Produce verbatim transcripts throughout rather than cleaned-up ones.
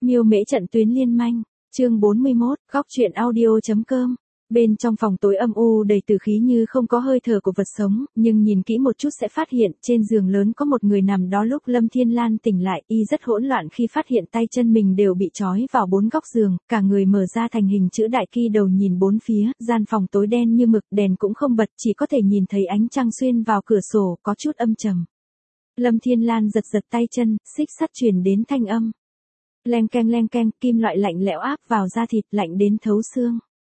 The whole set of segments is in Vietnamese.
Miêu Mễ trận tuyến liên manh, chương bốn mươi mốt, góc truyện audio.com. Bên trong phòng tối âm u đầy tử khí như không có hơi thở của vật sống, nhưng nhìn kỹ một chút sẽ phát hiện trên giường lớn có một người nằm đó. Lúc Lâm Thiên Lan tỉnh lại, y rất hỗn loạn khi phát hiện tay chân mình đều bị trói vào bốn góc giường, cả người mở ra thành hình chữ đại, kỳ đầu nhìn bốn phía, gian phòng tối đen như mực, đèn cũng không bật, chỉ có thể nhìn thấy ánh trăng xuyên vào cửa sổ, có chút âm trầm. Lâm Thiên Lan giật giật tay chân, xích sắt truyền đến thanh âm. Leng keng leng keng, kim loại lạnh lẽo áp vào da thịt, lạnh đến thấu xương.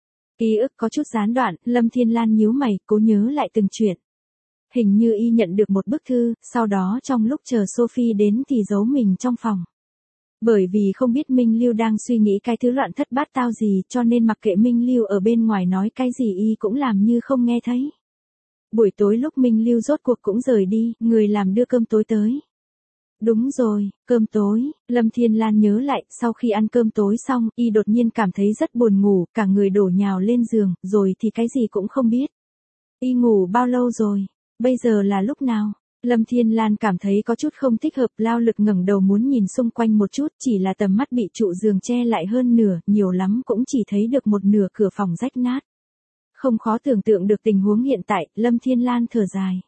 Ký ức có chút gián đoạn, Lâm Thiên Lan nhíu mày, cố nhớ lại từng chuyện. Hình như y nhận được một bức thư, sau đó trong lúc chờ Sophie đến thì giấu mình trong phòng. Bởi vì không biết Minh Lưu đang suy nghĩ cái thứ loạn thất bát tao gì, cho nên mặc kệ Minh Lưu ở bên ngoài nói cái gì y cũng làm như không nghe thấy. Buổi tối lúc Minh Lưu rốt cuộc cũng rời đi, người làm đưa cơm tối tới. Đúng rồi, cơm tối, Lâm Thiên Lan nhớ lại, sau khi ăn cơm tối xong, y đột nhiên cảm thấy rất buồn ngủ, cả người đổ nhào lên giường, rồi thì cái gì cũng không biết. Y ngủ bao lâu rồi? Bây giờ là lúc nào? Lâm Thiên Lan cảm thấy có chút không thích hợp, lao lực ngẩng đầu muốn nhìn xung quanh một chút, chỉ là tầm mắt bị trụ giường che lại hơn nửa, nhiều lắm cũng chỉ thấy được một nửa cửa phòng rách nát. Không khó tưởng tượng được tình huống hiện tại, Lâm Thiên Lan thở dài.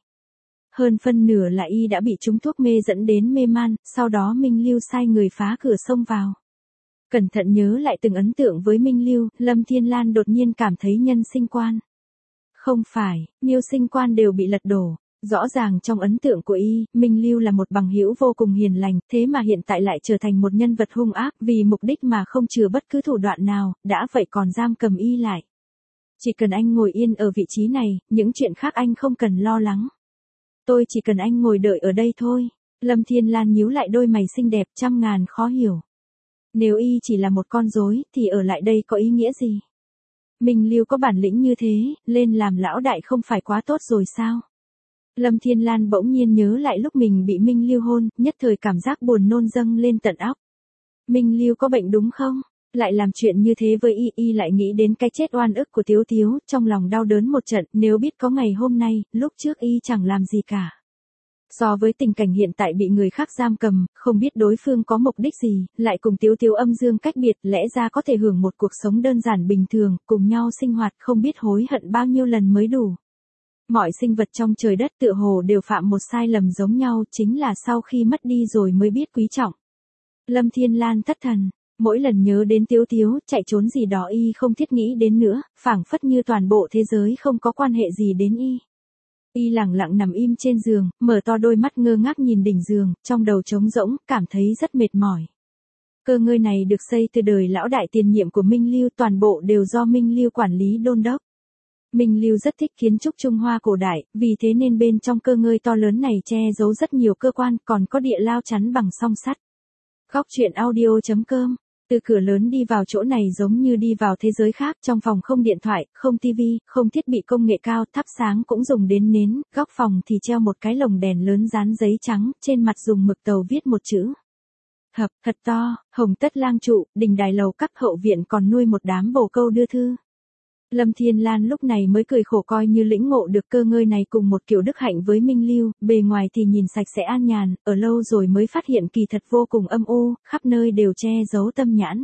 Hơn phân nửa là y đã bị trúng thuốc mê dẫn đến mê man, sau đó Minh Lưu sai người phá cửa xông vào. Cẩn thận nhớ lại từng ấn tượng với Minh Lưu, Lâm Thiên Lan đột nhiên cảm thấy nhân sinh quan. Không phải, nhiều sinh quan đều bị lật đổ. Rõ ràng trong ấn tượng của y, Minh Lưu là một bằng hữu vô cùng hiền lành, thế mà hiện tại lại trở thành một nhân vật hung ác, vì mục đích mà không chừa bất cứ thủ đoạn nào, đã vậy còn giam cầm y lại. Chỉ cần anh ngồi yên ở vị trí này, những chuyện khác anh không cần lo lắng. Tôi chỉ cần anh ngồi đợi ở đây thôi. Lâm Thiên Lan nhíu lại đôi mày xinh đẹp, trăm ngàn khó hiểu. Nếu y chỉ là một con rối, thì ở lại đây có ý nghĩa gì? Minh Lưu có bản lĩnh như thế, lên làm lão đại không phải quá tốt rồi sao? Lâm Thiên Lan bỗng nhiên nhớ lại lúc mình bị Minh Lưu hôn, nhất thời cảm giác buồn nôn dâng lên tận óc. Minh Lưu có bệnh đúng không? Lại làm chuyện như thế với y, y lại nghĩ đến cái chết oan ức của Tiếu Tiếu, trong lòng đau đớn một trận, nếu biết có ngày hôm nay, lúc trước y chẳng làm gì cả. So với tình cảnh hiện tại bị người khác giam cầm, không biết đối phương có mục đích gì, lại cùng Tiếu Tiếu âm dương cách biệt, lẽ ra có thể hưởng một cuộc sống đơn giản bình thường, cùng nhau sinh hoạt, không biết hối hận bao nhiêu lần mới đủ. Mọi sinh vật trong trời đất tựa hồ đều phạm một sai lầm giống nhau, chính là sau khi mất đi rồi mới biết quý trọng. Lâm Thiên Lan thất thần. Mỗi lần nhớ đến Tiếu Tiếu, chạy trốn gì đó y không thiết nghĩ đến nữa, phảng phất như toàn bộ thế giới không có quan hệ gì đến y. Y lặng lặng nằm im trên giường, mở to đôi mắt ngơ ngác nhìn đỉnh giường, trong đầu trống rỗng, cảm thấy rất mệt mỏi. Cơ ngơi này được xây từ đời lão đại tiền nhiệm của Minh Lưu, toàn bộ đều do Minh Lưu quản lý đôn đốc. Minh Lưu rất thích kiến trúc Trung Hoa cổ đại, vì thế nên bên trong cơ ngơi to lớn này che giấu rất nhiều cơ quan, còn có địa lao chắn bằng song sắt. Góc truyện audio.com. Từ cửa lớn đi vào chỗ này giống như đi vào thế giới khác, trong phòng không điện thoại, không tivi, không thiết bị công nghệ cao, thắp sáng cũng dùng đến nến, góc phòng thì treo một cái lồng đèn lớn dán giấy trắng, trên mặt dùng mực tàu viết một chữ. Hợp, thật to, hồng tất lang trụ, đình đài lầu các, hậu viện còn nuôi một đám bồ câu đưa thư. Lâm Thiên Lan lúc này mới cười khổ, coi như lĩnh ngộ được cơ ngơi này cùng một kiểu đức hạnh với Minh Lưu, bề ngoài thì nhìn sạch sẽ an nhàn, ở lâu rồi mới phát hiện kỳ thật vô cùng âm u, khắp nơi đều che giấu tâm nhãn.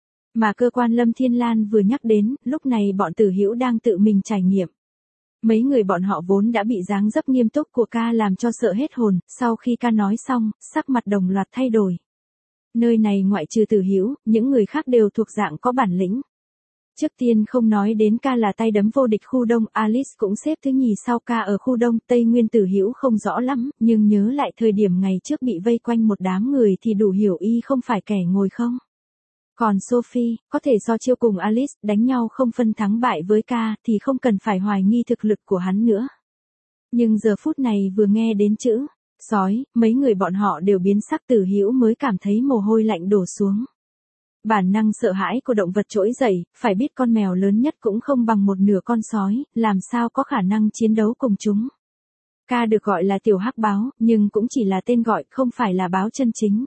Mà cơ quan Lâm Thiên Lan vừa nhắc đến, lúc này bọn Tử Hữu đang tự mình trải nghiệm. Mấy người bọn họ vốn đã bị dáng dấp nghiêm túc của ca làm cho sợ hết hồn, sau khi ca nói xong, sắc mặt đồng loạt thay đổi. Nơi này ngoại trừ Tử Hữu, những người khác đều thuộc dạng có bản lĩnh. Trước tiên không nói đến ca là tay đấm vô địch khu Đông, Alice cũng xếp thứ nhì sau ca ở khu Đông, Tây Nguyên Tử Hữu không rõ lắm, nhưng nhớ lại thời điểm ngày trước bị vây quanh một đám người thì đủ hiểu y không phải kẻ ngồi không. Còn Sophie, có thể so chiêu cùng Alice, đánh nhau không phân thắng bại với ca thì không cần phải hoài nghi thực lực của hắn nữa. Nhưng giờ phút này vừa nghe đến chữ sói, mấy người bọn họ đều biến sắc. Tử Hữu mới cảm thấy mồ hôi lạnh đổ xuống. Bản năng sợ hãi của động vật trỗi dậy, phải biết con mèo lớn nhất cũng không bằng một nửa con sói, làm sao có khả năng chiến đấu cùng chúng. Ca được gọi là tiểu hắc báo, nhưng cũng chỉ là tên gọi, không phải là báo chân chính.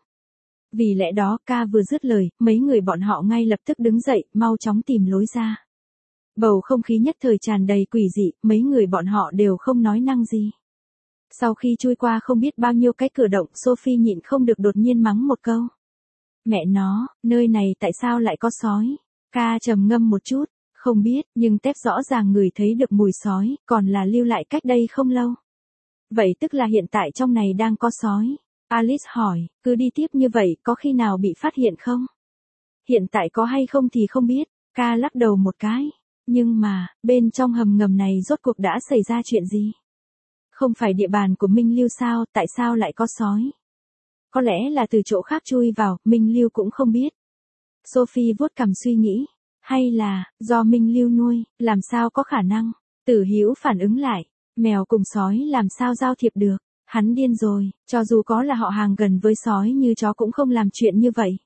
Vì lẽ đó, ca vừa dứt lời, mấy người bọn họ ngay lập tức đứng dậy, mau chóng tìm lối ra. Bầu không khí nhất thời tràn đầy quỷ dị, mấy người bọn họ đều không nói năng gì. Sau khi chui qua không biết bao nhiêu cái cửa động, Sophie nhịn không được đột nhiên mắng một câu. Mẹ nó, nơi này tại sao lại có sói? Ca trầm ngâm một chút, không biết, nhưng Tép rõ ràng ngửi thấy được mùi sói, còn là lưu lại cách đây không lâu. Vậy tức là hiện tại trong này đang có sói. Alice hỏi, cứ đi tiếp như vậy có khi nào bị phát hiện không? Hiện tại có hay không thì không biết, Ca lắc đầu một cái. Nhưng mà, bên trong hầm ngầm này rốt cuộc đã xảy ra chuyện gì? Không phải địa bàn của Minh Lưu sao, tại sao lại có sói? Có lẽ là từ chỗ khác chui vào, Minh Lưu cũng không biết. Sophie vuốt cằm suy nghĩ. Hay là, do Minh Lưu nuôi, làm sao có khả năng? Tử Hữu phản ứng lại. Mèo cùng sói làm sao giao thiệp được? Hắn điên rồi, cho dù có là họ hàng gần với sói như chó cũng không làm chuyện như vậy.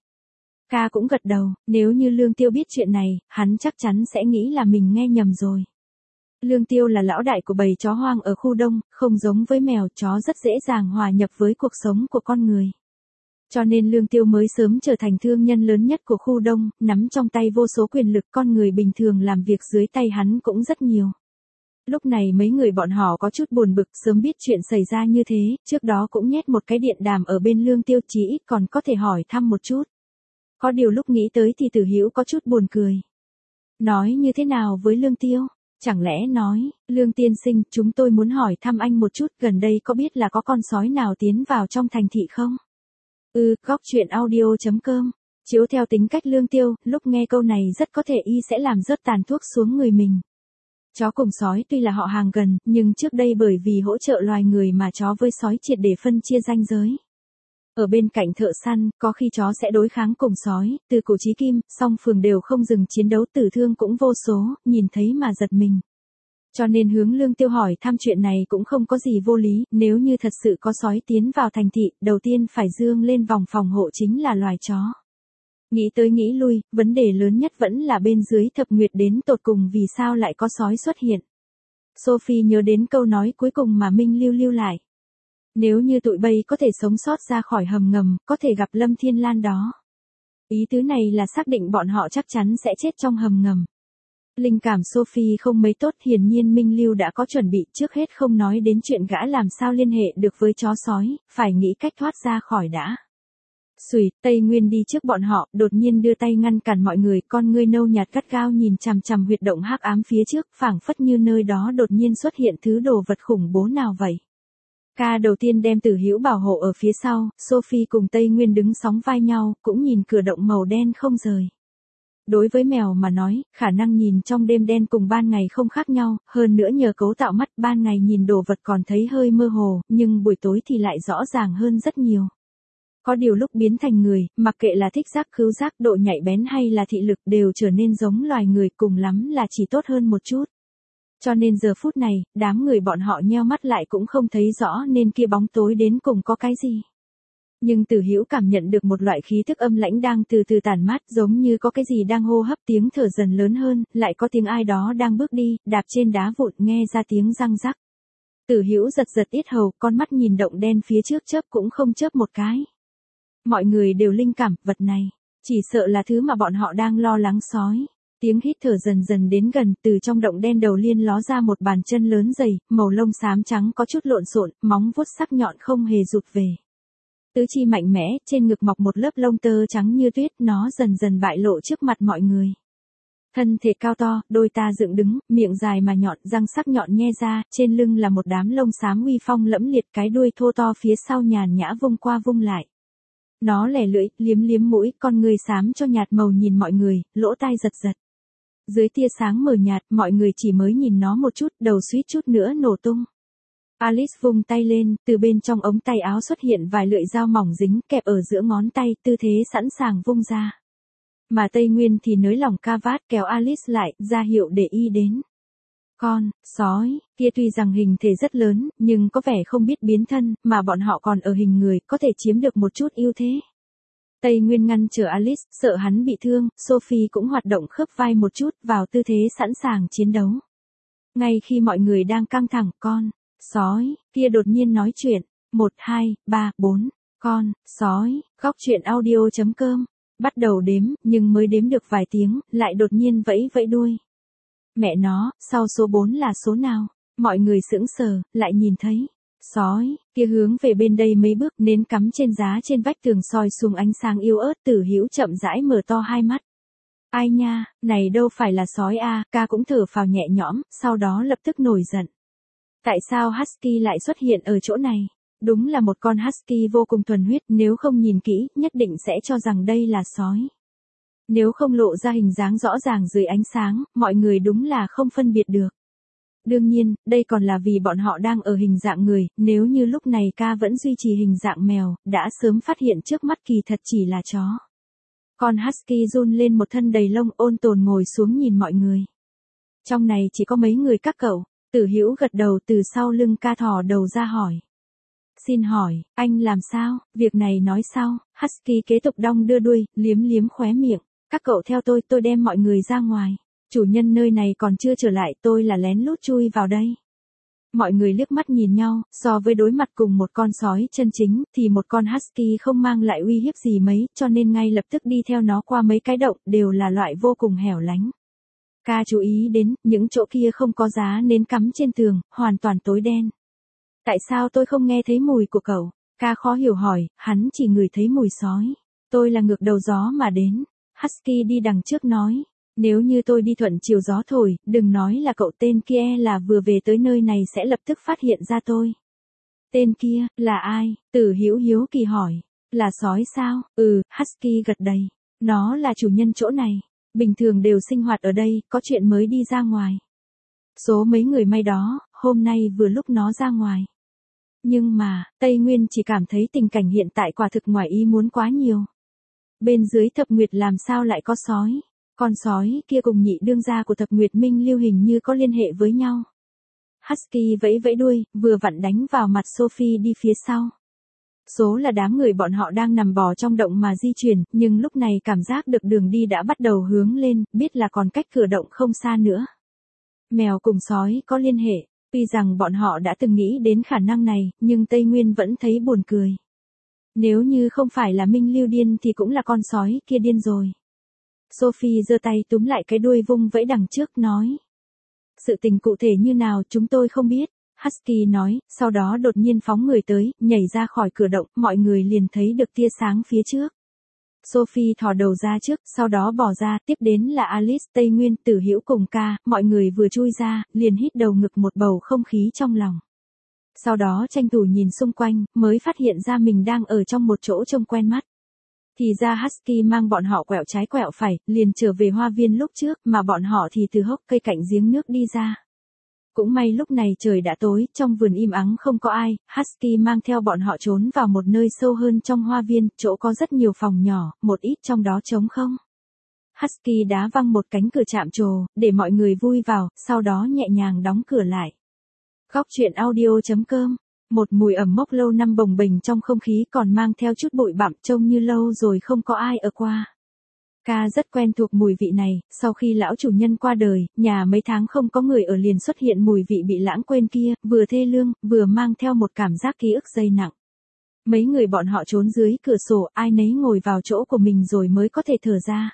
Ca cũng gật đầu, nếu như Lương Tiêu biết chuyện này, hắn chắc chắn sẽ nghĩ là mình nghe nhầm rồi. Lương Tiêu là lão đại của bầy chó hoang ở khu đông, không giống với mèo, chó rất dễ dàng hòa nhập với cuộc sống của con người. Cho nên Lương Tiêu mới sớm trở thành thương nhân lớn nhất của khu đông, nắm trong tay vô số quyền lực, con người bình thường làm việc dưới tay hắn cũng rất nhiều. Lúc này mấy người bọn họ có chút buồn bực, sớm biết chuyện xảy ra như thế, trước đó cũng nhét một cái điện đàm ở bên Lương Tiêu, chí ít còn có thể hỏi thăm một chút. Có điều lúc nghĩ tới thì Tử Hữu có chút buồn cười. Nói như thế nào với Lương Tiêu? Chẳng lẽ nói, Lương tiên sinh, chúng tôi muốn hỏi thăm anh một chút, gần đây có biết là có con sói nào tiến vào trong thành thị không? Ừ, góc truyện audio chấm com. Chiếu theo tính cách Lương Tiêu, lúc nghe câu này rất có thể y sẽ làm rớt tàn thuốc xuống người mình. Chó cùng sói tuy là họ hàng gần, nhưng trước đây bởi vì hỗ trợ loài người mà chó với sói triệt để phân chia ranh giới. Ở bên cạnh thợ săn, có khi chó sẽ đối kháng cùng sói, từ cổ chí kim, song phương đều không dừng chiến đấu, tử thương cũng vô số, nhìn thấy mà giật mình. Cho nên hướng Lương Tiêu hỏi thăm chuyện này cũng không có gì vô lý, nếu như thật sự có sói tiến vào thành thị, đầu tiên phải dương lên vòng phòng hộ chính là loài chó. Nghĩ tới nghĩ lui, vấn đề lớn nhất vẫn là bên dưới Thập Nguyệt đến tột cùng vì sao lại có sói xuất hiện. Sophie nhớ đến câu nói cuối cùng mà Minh Lưu lưu lại. Nếu như tụi bay có thể sống sót ra khỏi hầm ngầm, có thể gặp Lâm Thiên Lan đó. Ý tứ này là xác định bọn họ chắc chắn sẽ chết trong hầm ngầm. Linh cảm Sophie không mấy tốt, hiển nhiên Minh Lưu đã có chuẩn bị, trước hết không nói đến chuyện gã làm sao liên hệ được với chó sói, phải nghĩ cách thoát ra khỏi đã. Xùi, Tây Nguyên đi trước bọn họ, đột nhiên đưa tay ngăn cản mọi người, con ngươi nâu nhạt gắt gao nhìn chằm chằm huyệt động hắc ám phía trước, phảng phất như nơi đó đột nhiên xuất hiện thứ đồ vật khủng bố nào vậy. Ca đầu tiên đem Tử Hữu bảo hộ ở phía sau, Sophie cùng Tây Nguyên đứng sóng vai nhau, cũng nhìn cửa động màu đen không rời. Đối với mèo mà nói, khả năng nhìn trong đêm đen cùng ban ngày không khác nhau, hơn nữa nhờ cấu tạo mắt, ban ngày nhìn đồ vật còn thấy hơi mơ hồ, nhưng buổi tối thì lại rõ ràng hơn rất nhiều. Có điều lúc biến thành người, mặc kệ là thích giác khứu giác, độ nhạy bén hay là thị lực đều trở nên giống loài người, cùng lắm là chỉ tốt hơn một chút. Cho nên giờ phút này, đám người bọn họ nheo mắt lại cũng không thấy rõ nên kia bóng tối đến cùng có cái gì. Nhưng Tử Hữu cảm nhận được một loại khí tức âm lãnh đang từ từ tản mát, giống như có cái gì đang hô hấp, tiếng thở dần lớn hơn, lại có tiếng ai đó đang bước đi, đạp trên đá vụn, nghe ra tiếng răng rắc. Tử Hữu giật giật yết hầu, con mắt nhìn động đen phía trước chớp cũng không chớp một cái. Mọi người đều linh cảm, vật này, chỉ sợ là thứ mà bọn họ đang lo lắng sói. Tiếng hít thở dần dần đến gần, từ trong động đen đầu liên ló ra một bàn chân lớn dày, màu lông xám trắng có chút lộn xộn, móng vuốt sắc nhọn không hề rụt về. Tứ chi mạnh mẽ, trên ngực mọc một lớp lông tơ trắng như tuyết, nó dần dần bại lộ trước mặt mọi người. Thân thể cao to, đôi ta dựng đứng, miệng dài mà nhọn, răng sắc nhọn nhe ra, trên lưng là một đám lông xám uy phong lẫm liệt, cái đuôi thô to phía sau nhàn nhã vung qua vung lại. Nó lẻ lưỡi, liếm liếm mũi, con người xám cho nhạt màu nhìn mọi người, lỗ tai giật giật. Dưới tia sáng mờ nhạt, mọi người chỉ mới nhìn nó một chút, đầu suýt chút nữa nổ tung. Alice vung tay lên, từ bên trong ống tay áo xuất hiện vài lưỡi dao mỏng dính, kẹp ở giữa ngón tay, tư thế sẵn sàng vung ra. Mà Tây Nguyên thì nới lỏng ca vát kéo Alice lại, ra hiệu để y đến. Con, sói, kia tuy rằng hình thể rất lớn, nhưng có vẻ không biết biến thân, mà bọn họ còn ở hình người, có thể chiếm được một chút ưu thế. Tây Nguyên ngăn chờ Alice, sợ hắn bị thương, Sophie cũng hoạt động khớp vai một chút, vào tư thế sẵn sàng chiến đấu. Ngay khi mọi người đang căng thẳng, con, sói, kia đột nhiên nói chuyện, một, hai, ba, bốn, con, sói, góc truyện audio chấm com, bắt đầu đếm, nhưng mới đếm được vài tiếng, lại đột nhiên vẫy vẫy đuôi. Mẹ nó, sau số bốn là số nào? Mọi người sững sờ, lại nhìn thấy. Sói, kia hướng về bên đây mấy bước, nến cắm trên giá trên vách tường soi xuống ánh sáng yếu ớt. Tử Hữu chậm rãi mở to hai mắt. Ai nha, này đâu phải là sói a, ca cũng thở phào nhẹ nhõm, sau đó lập tức nổi giận. Tại sao Husky lại xuất hiện ở chỗ này? Đúng là một con Husky vô cùng thuần huyết, nếu không nhìn kỹ, nhất định sẽ cho rằng đây là sói. Nếu không lộ ra hình dáng rõ ràng dưới ánh sáng, mọi người đúng là không phân biệt được. Đương nhiên, đây còn là vì bọn họ đang ở hình dạng người, nếu như lúc này ca vẫn duy trì hình dạng mèo, đã sớm phát hiện trước mắt kỳ thật chỉ là chó. Con Husky run lên một thân đầy lông, ôn tồn ngồi xuống nhìn mọi người. Trong này chỉ có mấy người các cậu. Tử Hữu gật đầu từ sau lưng ca thò đầu ra hỏi. Xin hỏi, anh làm sao? Việc này nói sau. Husky kế tục đong đưa đuôi, liếm liếm khóe miệng. Các cậu theo tôi, tôi đem mọi người ra ngoài. Chủ nhân nơi này còn chưa trở lại, tôi là lén lút chui vào đây. Mọi người liếc mắt nhìn nhau, so với đối mặt cùng một con sói chân chính, thì một con Husky không mang lại uy hiếp gì mấy, cho nên ngay lập tức đi theo nó qua mấy cái động, đều là loại vô cùng hẻo lánh. Ca chú ý đến, những chỗ kia không có giá nến cắm trên tường, hoàn toàn tối đen. Tại sao tôi không nghe thấy mùi của cậu? Ca khó hiểu hỏi, hắn chỉ ngửi thấy mùi sói. Tôi là ngược đầu gió mà đến. Husky đi đằng trước nói. Nếu như tôi đi thuận chiều gió thổi, đừng nói là cậu, tên kia là vừa về tới nơi này sẽ lập tức phát hiện ra tôi. Tên kia, là ai? Tử Hữu hiếu kỳ hỏi. Là sói sao? Ừ, Husky gật đầy. Nó là chủ nhân chỗ này. Bình thường đều sinh hoạt ở đây, có chuyện mới đi ra ngoài. Số mấy người may đó, hôm nay vừa lúc nó ra ngoài. Nhưng mà, Tây Nguyên chỉ cảm thấy tình cảnh hiện tại quả thực ngoài ý muốn quá nhiều. Bên dưới Thập Nguyệt làm sao lại có sói? Con sói kia cùng nhị đương gia của Thập Nguyệt Minh Lưu hình như có liên hệ với nhau. Husky vẫy vẫy đuôi, vừa vặn đánh vào mặt Sophie đi phía sau. Số là đám người bọn họ đang nằm bò trong động mà di chuyển, nhưng lúc này cảm giác được đường đi đã bắt đầu hướng lên, biết là còn cách cửa động không xa nữa. Mèo cùng sói có liên hệ, tuy rằng bọn họ đã từng nghĩ đến khả năng này, nhưng Tây Nguyên vẫn thấy buồn cười. Nếu như không phải là Minh Lưu điên thì cũng là con sói kia điên rồi. Sophie giơ tay túm lại cái đuôi vung vẫy đằng trước nói. Sự tình cụ thể như nào chúng tôi không biết. Husky nói, sau đó đột nhiên phóng người tới, nhảy ra khỏi cửa động, mọi người liền thấy được tia sáng phía trước. Sophie thò đầu ra trước, sau đó bỏ ra, tiếp đến là Alice, Tây Nguyên, Tử Hữu cùng ca, mọi người vừa chui ra, liền hít đầu ngực một bầu không khí trong lòng. Sau đó tranh thủ nhìn xung quanh, mới phát hiện ra mình đang ở trong một chỗ trông quen mắt. Thì ra Husky mang bọn họ quẹo trái quẹo phải, liền trở về hoa viên lúc trước, mà bọn họ thì từ hốc cây cạnh giếng nước đi ra. Cũng may lúc này trời đã tối, trong vườn im ắng không có ai, Husky mang theo bọn họ trốn vào một nơi sâu hơn trong hoa viên, chỗ có rất nhiều phòng nhỏ, một ít trong đó trống không. Husky đá văng một cánh cửa chạm trồ, để mọi người vui vào, sau đó nhẹ nhàng đóng cửa lại. Góc truyện audio chấm com. Một mùi ẩm mốc lâu năm bồng bềnh trong không khí còn mang theo chút bụi bặm trông như lâu rồi không có ai ở qua. Ca rất quen thuộc mùi vị này, sau khi lão chủ nhân qua đời, nhà mấy tháng không có người ở liền xuất hiện mùi vị bị lãng quên kia, vừa thê lương, vừa mang theo một cảm giác ký ức dày nặng. Mấy người bọn họ trốn dưới cửa sổ, ai nấy ngồi vào chỗ của mình rồi mới có thể thở ra.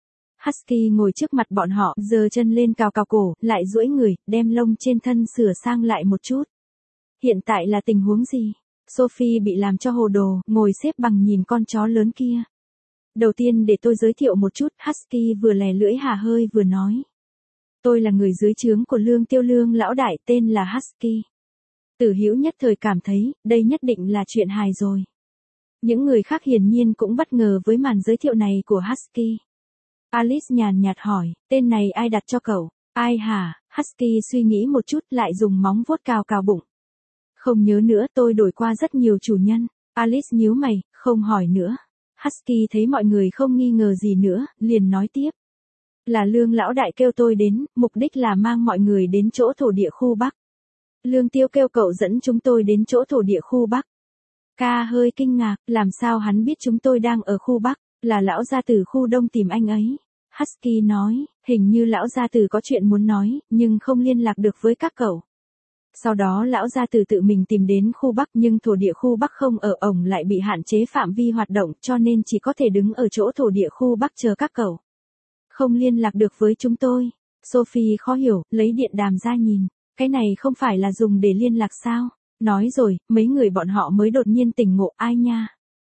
Husky ngồi trước mặt bọn họ, giơ chân lên cào cào cổ, lại duỗi người, đem lông trên thân sửa sang lại một chút. Hiện tại là tình huống gì? Sophie bị làm cho hồ đồ, ngồi xếp bằng nhìn con chó lớn kia. Đầu tiên để tôi giới thiệu một chút, Husky vừa lè lưỡi hà hơi vừa nói. Tôi là người dưới trướng của Lương Tiêu Lương lão đại, tên là Husky. Tử Hữu nhất thời cảm thấy, đây nhất định là chuyện hài rồi. Những người khác hiển nhiên cũng bất ngờ với màn giới thiệu này của Husky. Alice nhàn nhạt hỏi, tên này ai đặt cho cậu? Ai hả? Husky suy nghĩ một chút lại dùng móng vuốt cào cào bụng. Không nhớ nữa, tôi đổi qua rất nhiều chủ nhân. Alice nhíu mày, không hỏi nữa. Husky thấy mọi người không nghi ngờ gì nữa, liền nói tiếp. Là Lương lão đại kêu tôi đến, mục đích là mang mọi người đến chỗ thổ địa khu Bắc. Lương Tiêu kêu cậu dẫn chúng tôi đến chỗ thổ địa khu Bắc. Ca hơi kinh ngạc, làm sao hắn biết chúng tôi đang ở khu Bắc, là lão gia tử khu Đông tìm anh ấy. Husky nói, hình như lão gia tử có chuyện muốn nói, nhưng không liên lạc được với các cậu. Sau đó lão gia tử tự mình tìm đến khu Bắc, nhưng thổ địa khu Bắc không ở, ổng lại bị hạn chế phạm vi hoạt động, cho nên chỉ có thể đứng ở chỗ thổ địa khu Bắc chờ các cậu. Không liên lạc được với chúng tôi. Sophie khó hiểu, lấy điện đàm ra nhìn. Cái này không phải là dùng để liên lạc sao? Nói rồi, mấy người bọn họ mới đột nhiên tỉnh ngộ, ai nha.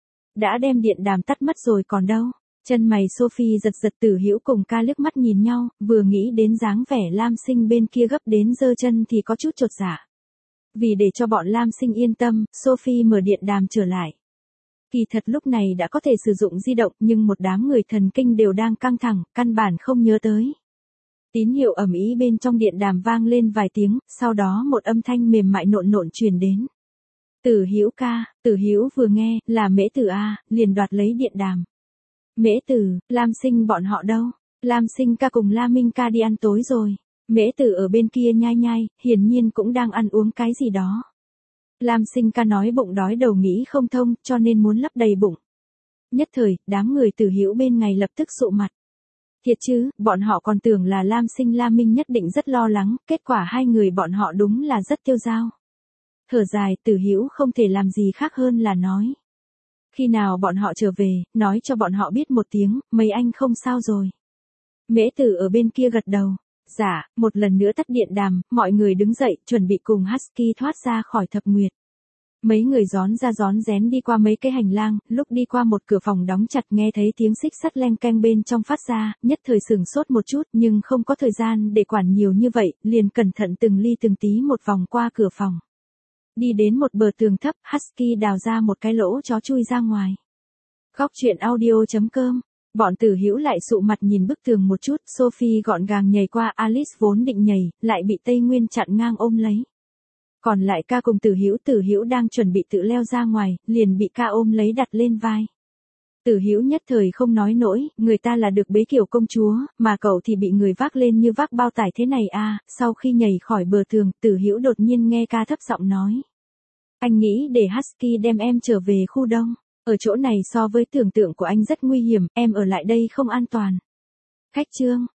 Đã đem điện đàm tắt mất rồi còn đâu. Chân mày Sophie giật giật, Tử Hữu cùng ca liếc mắt nhìn nhau, vừa nghĩ đến dáng vẻ Lam Sinh bên kia gấp đến giơ chân thì có chút chột dạ. Vì để cho bọn Lam Sinh yên tâm, Sophie mở điện đàm trở lại. Kỳ thật lúc này đã có thể sử dụng di động nhưng một đám người thần kinh đều đang căng thẳng, căn bản không nhớ tới. Tín hiệu ầm ĩ bên trong điện đàm vang lên vài tiếng, sau đó một âm thanh mềm mại nộn nộn truyền đến. Tử Hữu ca, Tử Hữu vừa nghe, là Mễ Tử a, liền đoạt lấy điện đàm. Mễ Tử, Lam Sinh bọn họ đâu? Lam Sinh ca cùng La Minh ca đi ăn tối rồi. Mễ Tử ở bên kia nhai nhai, hiển nhiên cũng đang ăn uống cái gì đó. Lam Sinh ca nói bụng đói đầu nghĩ không thông, cho nên muốn lấp đầy bụng. Nhất thời, đám người Tử Hữu bên ngày lập tức sụ mặt. Thiệt chứ, bọn họ còn tưởng là Lam Sinh La Minh nhất định rất lo lắng, kết quả hai người bọn họ đúng là rất tiêu dao. Thở dài, Tử Hữu không thể làm gì khác hơn là nói. Khi nào bọn họ trở về, nói cho bọn họ biết một tiếng, mấy anh không sao rồi. Mễ Tử ở bên kia gật đầu. Dạ, một lần nữa tắt điện đàm, mọi người đứng dậy, chuẩn bị cùng Husky thoát ra khỏi thập nguyệt. Mấy người gión ra gión rén đi qua mấy cái hành lang, lúc đi qua một cửa phòng đóng chặt nghe thấy tiếng xích sắt leng keng bên trong phát ra, nhất thời sửng sốt một chút nhưng không có thời gian để quản nhiều như vậy, liền cẩn thận từng ly từng tí một vòng qua cửa phòng. Đi đến một bờ tường thấp, Husky đào ra một cái lỗ chó chui ra ngoài. Góc truyện audio chấm com. Bọn Tử Hữu lại sụ mặt nhìn bức tường một chút, Sophie gọn gàng nhảy qua, Alice vốn định nhảy, lại bị Tây Nguyên chặn ngang ôm lấy. Còn lại ca cùng Tử Hữu, Tử Hữu đang chuẩn bị tự leo ra ngoài, liền bị ca ôm lấy đặt lên vai. Tử Hữu nhất thời không nói nổi, người ta là được bế kiểu công chúa, mà cậu thì bị người vác lên như vác bao tải thế này à. Sau khi nhảy khỏi bờ tường, Tử Hữu đột nhiên nghe ca thấp giọng nói. Anh nghĩ để Husky đem em trở về khu đông. Ở chỗ này so với tưởng tượng của anh rất nguy hiểm, em ở lại đây không an toàn. Khách trương,